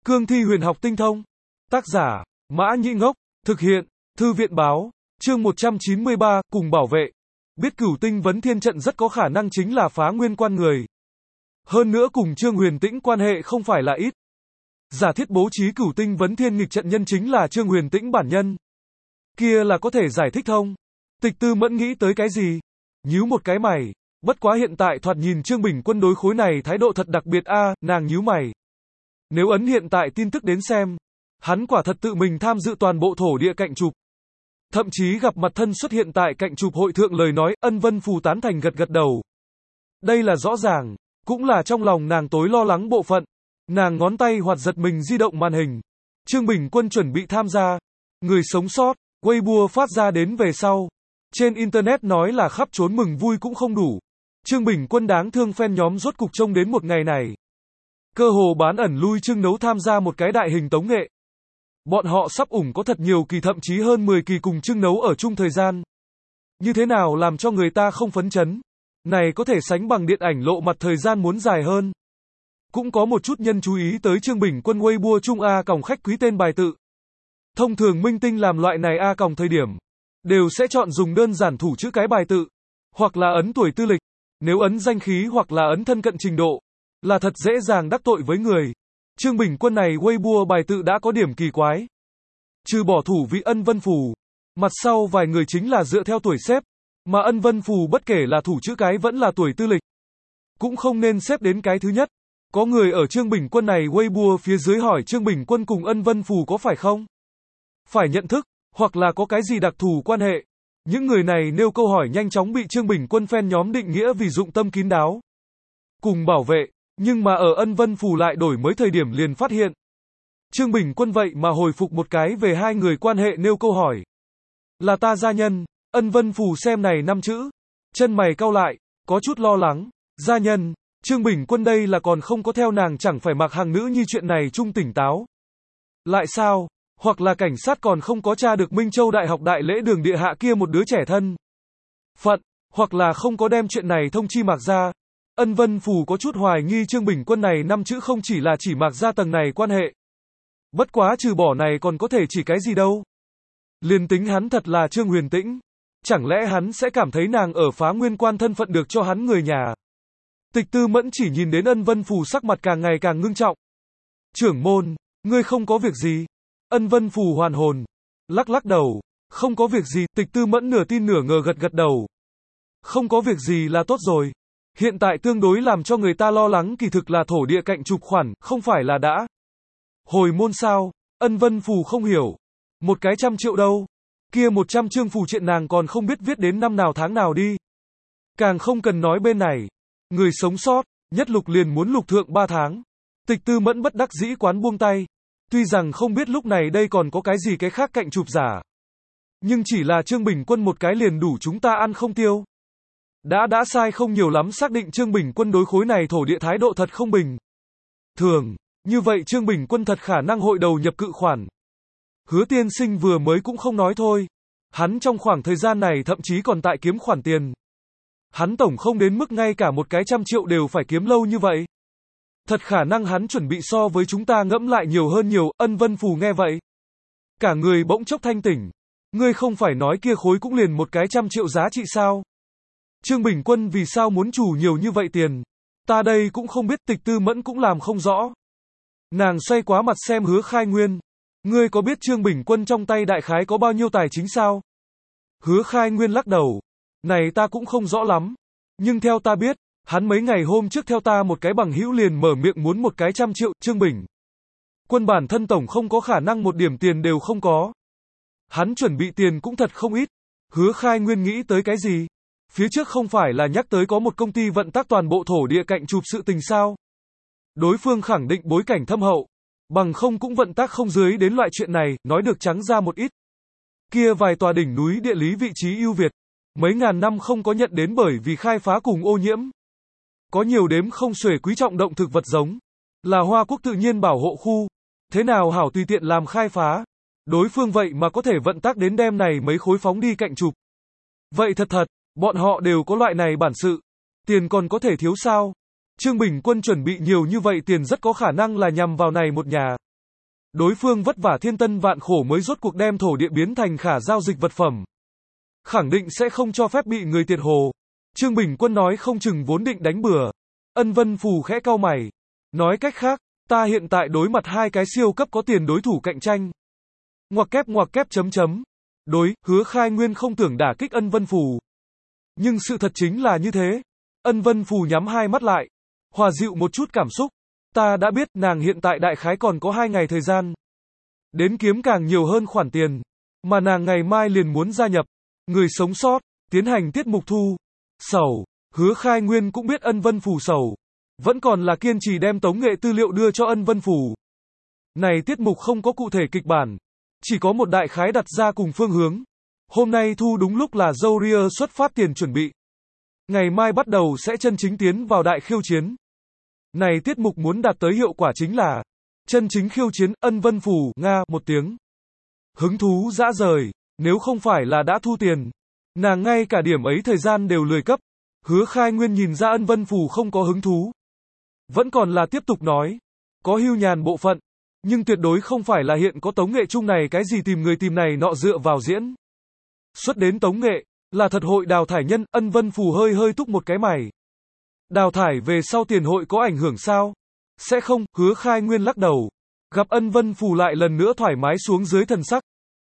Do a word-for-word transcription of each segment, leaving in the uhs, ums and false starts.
Cương thi huyền học tinh thông. Tác giả, Mã Nhĩ Ngốc. Thực hiện, Thư viện báo. Chương một trăm chín mươi ba, cùng bảo vệ. Biết Cửu Tinh Vấn Thiên trận rất có khả năng chính là phá nguyên quan người. Hơn nữa cùng Trương Huyền Tĩnh quan hệ không phải là ít. Giả thiết bố trí Cửu Tinh Vấn Thiên nghịch trận nhân chính là Trương Huyền Tĩnh bản nhân. Kia là có thể giải thích thông. Tịch Tư Mẫn nghĩ tới cái gì? Nhíu một cái mày. Bất quá hiện tại thoạt nhìn Trương Bình Quân đối khối này thái độ thật đặc biệt a, à, nàng nhíu mày. Nếu ấn hiện tại tin tức đến xem, hắn quả thật tự mình tham dự toàn bộ thổ địa cạnh chụp. Thậm chí gặp mặt thân xuất hiện tại cạnh chụp hội thượng lời nói, Ân Vân Phù tán thành gật gật đầu. Đây là rõ ràng, cũng là trong lòng nàng tối lo lắng bộ phận. Nàng ngón tay hoạt giật mình di động màn hình. Trương Bình Quân chuẩn bị tham gia. Người sống sót, Weibo phát ra đến về sau. Trên Internet nói là khắp trốn mừng vui cũng không đủ. Trương Bình Quân đáng thương fan nhóm rốt cục trông đến một ngày này. Cơ hồ bán ẩn lui Trương Nấu tham gia một cái đại hình tống nghệ. Bọn họ sắp ủng có thật nhiều kỳ, thậm chí hơn mười kỳ cùng Trương Nấu ở chung thời gian. Như thế nào làm cho người ta không phấn chấn? Này có thể sánh bằng điện ảnh lộ mặt thời gian muốn dài hơn. Cũng có một chút nhân chú ý tới Trương Bình Quân Weibo chung A còng khách quý tên bài tự. Thông thường minh tinh làm loại này A còng thời điểm, đều sẽ chọn dùng đơn giản thủ chữ cái bài tự, hoặc là ấn tuổi tư lịch, nếu ấn danh khí hoặc là ấn thân cận trình độ, là thật dễ dàng đắc tội với người. Trương Bình Quân này Weibo bài tự đã có điểm kỳ quái. Trừ bỏ thủ vị Ân Vân Phù, mặt sau vài người chính là dựa theo tuổi xếp, mà Ân Vân Phù bất kể là thủ chữ cái vẫn là tuổi tư lịch, cũng không nên xếp đến cái thứ nhất. Có người ở Trương Bình Quân này Weibo phía dưới hỏi Trương Bình Quân cùng Ân Vân Phù có phải không? Phải nhận thức, hoặc là có cái gì đặc thù quan hệ. Những người này nêu câu hỏi nhanh chóng bị Trương Bình Quân fan nhóm định nghĩa vì dụng tâm kín đáo. Cùng bảo vệ, nhưng mà ở Ân Vân Phù lại đổi mới thời điểm liền phát hiện. Trương Bình Quân vậy mà hồi phục một cái về hai người quan hệ nêu câu hỏi. Là ta gia nhân, Ân Vân Phù xem này năm chữ. Chân mày cau lại, có chút lo lắng. Gia nhân, Trương Bình Quân đây là còn không có theo nàng chẳng phải mặc hàng nữ như chuyện này trung tỉnh táo. Lại sao? Hoặc là cảnh sát còn không có tra được Minh Châu Đại học đại lễ đường địa hạ kia một đứa trẻ thân phận, hoặc là không có đem chuyện này thông chi Mạc Gia. Ân Vân Phù có chút hoài nghi Trương Bình Quân này năm chữ không chỉ là chỉ Mạc Gia tầng này quan hệ. Bất quá trừ bỏ này còn có thể chỉ cái gì đâu. Liền tính hắn thật là Trương Huyền Tĩnh, chẳng lẽ hắn sẽ cảm thấy nàng ở phá nguyên quan thân phận được cho hắn người nhà. Tịch Tư Mẫn chỉ nhìn đến Ân Vân Phù sắc mặt càng ngày càng ngưng trọng. Trưởng môn, ngươi không có việc gì? Ân Vân Phù hoàn hồn, lắc lắc đầu, không có việc gì. Tịch Tư Mẫn nửa tin nửa ngờ gật gật đầu. Không có việc gì là tốt rồi. Hiện tại tương đối làm cho người ta lo lắng kỳ thực là thổ địa cạnh chụp khoản, không phải là đã hồi môn sao? Ân Vân Phù không hiểu. Một cái trăm triệu đâu? Kia một trăm chương phù triện nàng còn không biết viết đến năm nào tháng nào đi. Càng không cần nói bên này. Người sống sót, nhất lục liền muốn lục thượng ba tháng. Tịch Tư Mẫn bất đắc dĩ quán buông tay. Tuy rằng không biết lúc này đây còn có cái gì cái khác cạnh chụp giả. Nhưng chỉ là Trương Bình Quân một cái liền đủ chúng ta ăn không tiêu. Đã đã sai không nhiều lắm xác định Trương Bình Quân đối khối này thổ địa thái độ thật không bình thường. Như vậy Trương Bình Quân thật khả năng hội đầu nhập cự khoản. Hứa tiên sinh vừa mới cũng không nói thôi. Hắn trong khoảng thời gian này thậm chí còn tại kiếm khoản tiền. Hắn tổng không đến mức ngay cả một cái trăm triệu đều phải kiếm lâu như vậy. Thật khả năng hắn chuẩn bị so với chúng ta ngẫm lại nhiều hơn nhiều. Ân Vân Phù nghe vậy, cả người bỗng chốc thanh tỉnh. Ngươi không phải nói kia khối cũng liền một cái trăm triệu giá trị sao? Trương Bình Quân vì sao muốn chủ nhiều như vậy tiền? Ta đây cũng không biết. Tịch Tư Mẫn cũng làm không rõ. Nàng xoay quá mặt xem Hứa Khai Nguyên. Ngươi có biết Trương Bình Quân trong tay đại khái có bao nhiêu tài chính sao? Hứa Khai Nguyên lắc đầu. Này ta cũng không rõ lắm. Nhưng theo ta biết, hắn mấy ngày hôm trước theo ta một cái bằng hữu liền mở miệng muốn một cái trăm triệu. Trương Bình Quân bản thân tổng không có khả năng một điểm tiền đều không có. Hắn chuẩn bị tiền cũng thật không ít. Hứa Khai Nguyên nghĩ tới cái gì? Phía trước không phải là nhắc tới có một công ty vận tác toàn bộ thổ địa cạnh chụp sự tình sao? Đối phương khẳng định bối cảnh thâm hậu, bằng không cũng vận tác không dưới đến loại chuyện này. Nói được trắng ra một ít. Kia vài tòa đỉnh núi địa lý vị trí ưu việt, mấy ngàn năm không có nhận đến bởi vì khai phá cùng ô nhiễm. Có nhiều đếm không xuể quý trọng động thực vật giống, là Hoa Quốc tự nhiên bảo hộ khu. Thế nào hảo tùy tiện làm khai phá. Đối phương vậy mà có thể vận tác đến đem này mấy khối phóng đi cạnh chụp. Vậy thật thật, bọn họ đều có loại này bản sự. Tiền còn có thể thiếu sao? Trương Bình Quân chuẩn bị nhiều như vậy tiền rất có khả năng là nhằm vào này một nhà. Đối phương vất vả thiên tân vạn khổ mới rốt cuộc đem thổ địa biến thành khả giao dịch vật phẩm. Khẳng định sẽ không cho phép bị người tiệt hồ. Trương Bình Quân nói không chừng vốn định đánh bừa. Ân Vân Phù khẽ cau mày. Nói cách khác, ta hiện tại đối mặt hai cái siêu cấp có tiền đối thủ cạnh tranh. Ngoặc kép ngoặc kép chấm chấm. Đối, Hứa Khai Nguyên không tưởng đả kích Ân Vân Phù. Nhưng sự thật chính là như thế. Ân Vân Phù nhắm hai mắt lại. Hòa dịu một chút cảm xúc. Ta đã biết nàng hiện tại đại khái còn có hai ngày thời gian. Đến kiếm càng nhiều hơn khoản tiền. Mà nàng ngày mai liền muốn gia nhập. Người sống sót, tiến hành tiết mục thu. Sầu, Hứa Khai Nguyên cũng biết Ân Vân Phù sầu. Vẫn còn là kiên trì đem tống nghệ tư liệu đưa cho Ân Vân Phù. Này tiết mục không có cụ thể kịch bản. Chỉ có một đại khái đặt ra cùng phương hướng. Hôm nay thu đúng lúc là Zourier xuất phát tiền chuẩn bị. Ngày mai bắt đầu sẽ chân chính tiến vào đại khiêu chiến. Này tiết mục muốn đạt tới hiệu quả chính là chân chính khiêu chiến. Ân Vân Phù, Nga, một tiếng. Hứng thú dã rời, nếu không phải là đã thu tiền. Nàng ngay cả điểm ấy thời gian đều lười cấp. Hứa Khai Nguyên nhìn ra Ân Vân Phù không có hứng thú. Vẫn còn là tiếp tục nói. Có hưu nhàn bộ phận. Nhưng tuyệt đối không phải là hiện có tống nghệ chung này cái gì tìm người tìm này nọ dựa vào diễn. Xuất đến tống nghệ, là thật hội đào thải nhân. Ân Vân Phù hơi hơi túc một cái mày. Đào thải về sau tiền hội có ảnh hưởng sao? Sẽ không, Hứa Khai Nguyên lắc đầu. Gặp Ân Vân Phù lại lần nữa thoải mái xuống dưới thần sắc.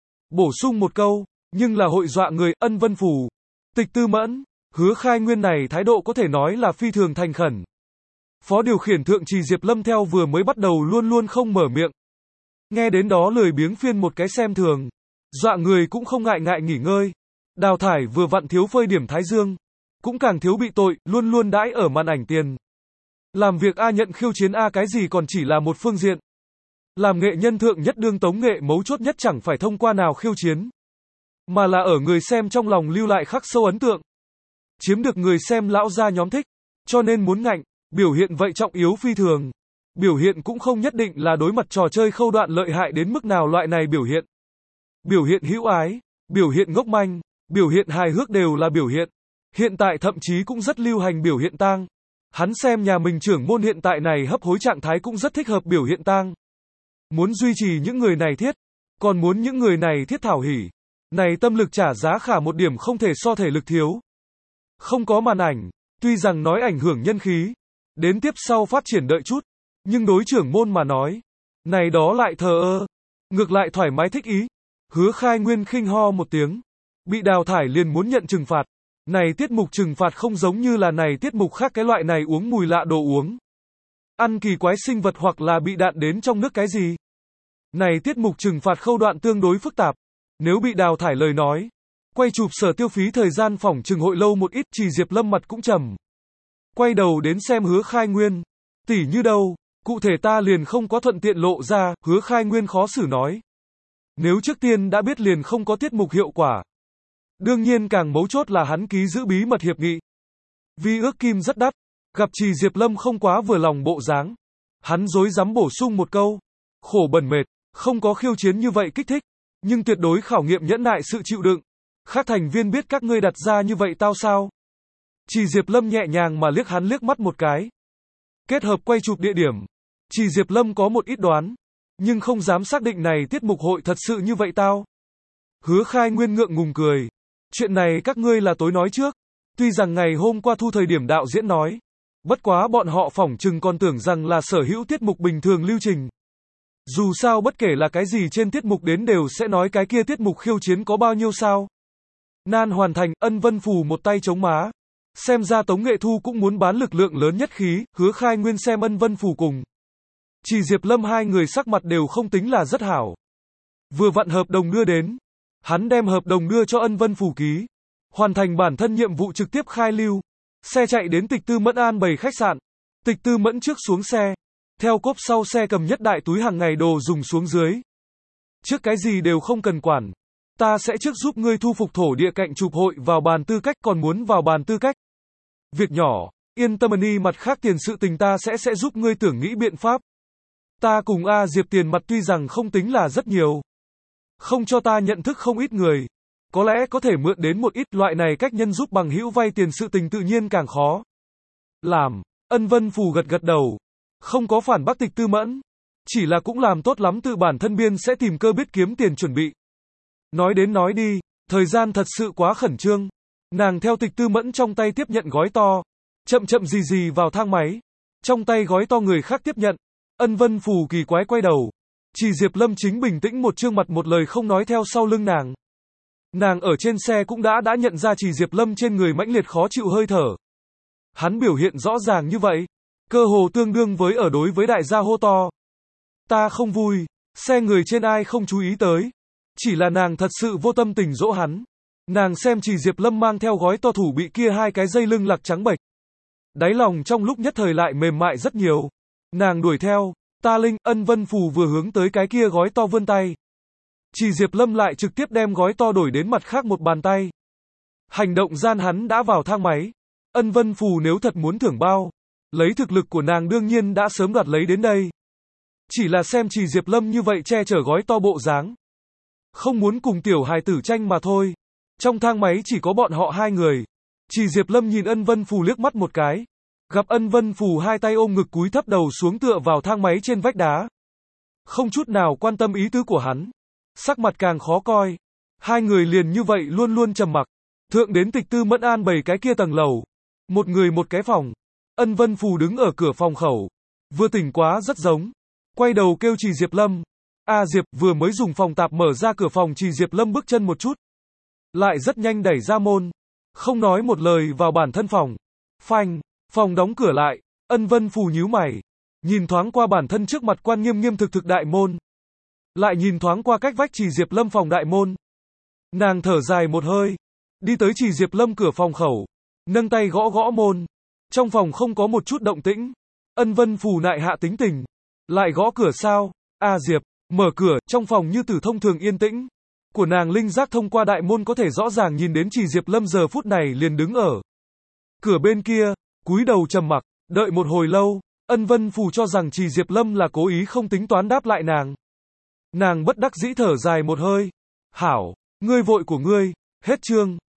Bổ sung một câu, nhưng là hội dọa người. Ân Vân Phù. Tịch Tư Mẫn. Hứa Khai Nguyên này thái độ có thể nói là phi thường thành khẩn. Phó điều khiển thượng trì Diệp Lâm theo vừa mới bắt đầu luôn luôn không mở miệng. Nghe đến đó lười biếng phiên một cái xem thường. Dọa người cũng không ngại ngại nghỉ ngơi. Đào thải vừa vặn thiếu phơi điểm thái dương. Cũng càng thiếu bị tội, luôn luôn đãi ở màn ảnh tiền. Làm việc A nhận khiêu chiến A cái gì còn chỉ là một phương diện. Làm nghệ nhân thượng nhất đương tống nghệ mấu chốt nhất chẳng phải thông qua nào khiêu chiến. Mà là ở người xem trong lòng lưu lại khắc sâu ấn tượng. Chiếm được người xem lão gia nhóm thích. Cho nên muốn ngạnh, biểu hiện vậy trọng yếu phi thường. Biểu hiện cũng không nhất định là đối mặt trò chơi khâu đoạn lợi hại đến mức nào loại này biểu hiện. Biểu hiện hữu ái, biểu hiện ngốc manh, biểu hiện hài hước đều là biểu hiện. Hiện tại thậm chí cũng rất lưu hành biểu hiện tang. Hắn xem nhà mình trưởng môn hiện tại này hấp hối trạng thái cũng rất thích hợp biểu hiện tang. Muốn duy trì những người này thiết, còn muốn những người này thiết thảo hỉ. Này tâm lực trả giá khả một điểm không thể so thể lực thiếu. Không có màn ảnh, tuy rằng nói ảnh hưởng nhân khí, đến tiếp sau phát triển đợi chút, nhưng đối trưởng môn mà nói, này đó lại thờ ơ, ngược lại thoải mái thích ý. Hứa Khai Nguyên khinh ho một tiếng, bị đào thải liền muốn nhận trừng phạt. Này tiết mục trừng phạt không giống như là này tiết mục khác cái loại này uống mùi lạ đồ uống. Ăn kỳ quái sinh vật hoặc là bị đạn đến trong nước cái gì. Này tiết mục trừng phạt khâu đoạn tương đối phức tạp. Nếu bị đào thải lời nói, quay chụp sở tiêu phí thời gian phỏng chừng hội lâu một ít. Chỉ Diệp Lâm mặt cũng trầm. Quay đầu đến xem Hứa Khai Nguyên. Tỷ như đâu, cụ thể ta liền không có thuận tiện lộ ra. Hứa Khai Nguyên khó xử nói. Nếu trước tiên đã biết liền không có tiết mục hiệu quả. Đương nhiên càng mấu chốt là hắn ký giữ bí mật hiệp nghị. Vì ước kim rất đắt, gặp Trì Diệp Lâm không quá vừa lòng bộ dáng. Hắn dối dám bổ sung một câu. Khổ bẩn mệt, không có khiêu chiến như vậy kích thích, nhưng tuyệt đối khảo nghiệm nhẫn nại sự chịu đựng. Khác thành viên biết các ngươi đặt ra như vậy tao sao? Trì Diệp Lâm nhẹ nhàng mà liếc hắn liếc mắt một cái. Kết hợp quay chụp địa điểm, Trì Diệp Lâm có một ít đoán, nhưng không dám xác định này tiết mục hội thật sự như vậy tao. Hứa Khai Nguyên ngượng ngùng cười. Chuyện này các ngươi là tối nói trước. Tuy rằng ngày hôm qua thu thời điểm đạo diễn nói. Bất quá bọn họ phỏng chừng còn tưởng rằng là sở hữu tiết mục bình thường lưu trình. Dù sao bất kể là cái gì trên tiết mục đến đều sẽ nói cái kia tiết mục khiêu chiến có bao nhiêu sao. Nan hoàn thành. Ân Vân Phù một tay chống má. Xem ra Tống Nghệ Thu cũng muốn bán lực lượng lớn nhất khí. Hứa Khai Nguyên xem Ân Vân Phù cùng Trì Diệp Lâm hai người sắc mặt đều không tính là rất hảo. Vừa vặn hợp đồng đưa đến. Hắn đem hợp đồng đưa cho Ân Vân Phù ký. Hoàn thành bản thân nhiệm vụ trực tiếp khai lưu. Xe chạy đến Tịch Tư Mẫn an bày khách sạn. Tịch Tư Mẫn trước xuống xe. Theo cốp sau xe cầm nhất đại túi hàng ngày đồ dùng xuống dưới. Trước cái gì đều không cần quản. Ta sẽ trước giúp ngươi thu phục thổ địa cạnh chụp hội vào bàn tư cách, còn muốn vào bàn tư cách. Việc nhỏ, yên tâm đi, mặt khác tiền sự tình ta sẽ sẽ giúp ngươi tưởng nghĩ biện pháp. Ta cùng A Diệp tiền mặt tuy rằng không tính là rất nhiều. Không cho ta nhận thức không ít người. Có lẽ có thể mượn đến một ít, loại này cách nhân giúp bằng hữu vay tiền sự tình tự nhiên càng khó làm. Ân Vân Phù gật gật đầu. Không có phản bác Tịch Tư Mẫn. Chỉ là cũng làm tốt lắm tự bản thân biên sẽ tìm cơ biết kiếm tiền chuẩn bị. Nói đến nói đi, thời gian thật sự quá khẩn trương. Nàng theo Tịch Tư Mẫn trong tay tiếp nhận gói to, chậm chậm gì gì vào thang máy. Trong tay gói to người khác tiếp nhận. Ân Vân Phù kỳ quái quay đầu. Chỉ Diệp Lâm chính bình tĩnh một trương mặt một lời không nói theo sau lưng nàng. Nàng ở trên xe cũng đã đã nhận ra Chỉ Diệp Lâm trên người mãnh liệt khó chịu hơi thở. Hắn biểu hiện rõ ràng như vậy, cơ hồ tương đương với ở đối với đại gia hô to. Ta không vui, xe người trên ai không chú ý tới. Chỉ là nàng thật sự vô tâm tình dỗ hắn. Nàng xem Chỉ Diệp Lâm mang theo gói to thủ bị kia hai cái dây lưng lạc trắng bệch. Đáy lòng trong lúc nhất thời lại mềm mại rất nhiều. Nàng đuổi theo, ta Linh, Ân Vân Phù vừa hướng tới cái kia gói to vươn tay. Chỉ Diệp Lâm lại trực tiếp đem gói to đổi đến mặt khác một bàn tay. Hành động gian hắn đã vào thang máy. Ân Vân Phù nếu thật muốn thưởng bao, lấy thực lực của nàng đương nhiên đã sớm đoạt lấy đến đây. Chỉ là xem Chỉ Diệp Lâm như vậy che chở gói to bộ dáng. Không muốn cùng tiểu hài tử tranh mà thôi. Trong thang máy chỉ có bọn họ hai người. Chỉ Diệp Lâm nhìn Ân Vân Phù liếc mắt một cái. Gặp Ân Vân Phù hai tay ôm ngực cúi thấp đầu xuống tựa vào thang máy trên vách đá. Không chút nào quan tâm ý tứ của hắn. Sắc mặt càng khó coi. Hai người liền như vậy luôn luôn trầm mặc. Thượng đến Tịch Tư Mẫn an bày cái kia tầng lầu. Một người một cái phòng. Ân Vân Phù đứng ở cửa phòng khẩu. Vừa tỉnh quá rất giống. Quay đầu kêu Chỉ Diệp Lâm. A Diệp vừa mới dùng phòng tạp mở ra cửa phòng, Chỉ Diệp Lâm bước chân một chút. Lại rất nhanh đẩy ra môn. Không nói một lời vào bản thân phòng. Phanh, phòng đóng cửa lại. Ân Vân Phù nhíu mày. Nhìn thoáng qua bản thân trước mặt quan nghiêm nghiêm thực thực đại môn. Lại nhìn thoáng qua cách vách Chỉ Diệp Lâm phòng đại môn. Nàng thở dài một hơi. Đi tới Chỉ Diệp Lâm cửa phòng khẩu. Nâng tay gõ gõ môn. Trong phòng không có một chút động tĩnh. Ân Vân Phù nại hạ tính tình. Lại gõ cửa sao? A Diệp, mở cửa, trong phòng như tử thông thường yên tĩnh. Của nàng linh giác thông qua đại môn có thể rõ ràng nhìn đến Chỉ Diệp Lâm giờ phút này liền đứng ở cửa bên kia, cúi đầu trầm mặc, đợi một hồi lâu, Ân Vân Phù cho rằng Chỉ Diệp Lâm là cố ý không tính toán đáp lại nàng. Nàng bất đắc dĩ thở dài một hơi. Hảo, ngươi vội của ngươi, hết chương.